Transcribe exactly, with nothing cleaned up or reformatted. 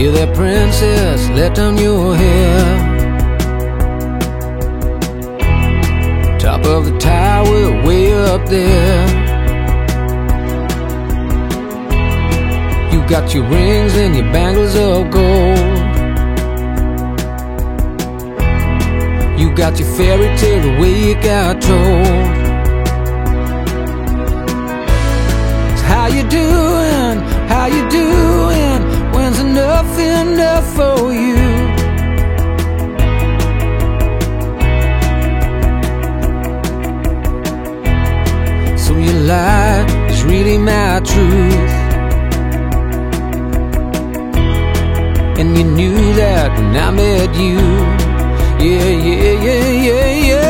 You're that princess, let down your hair. Top of the tower, way up there. You got your rings and your bangles of gold. You got your fairy tale the way you got told. So how you doing? How you doing? When's enough enough for you? So your lie is really my truth, and you knew that when I met you. Yeah, yeah, yeah, yeah, yeah.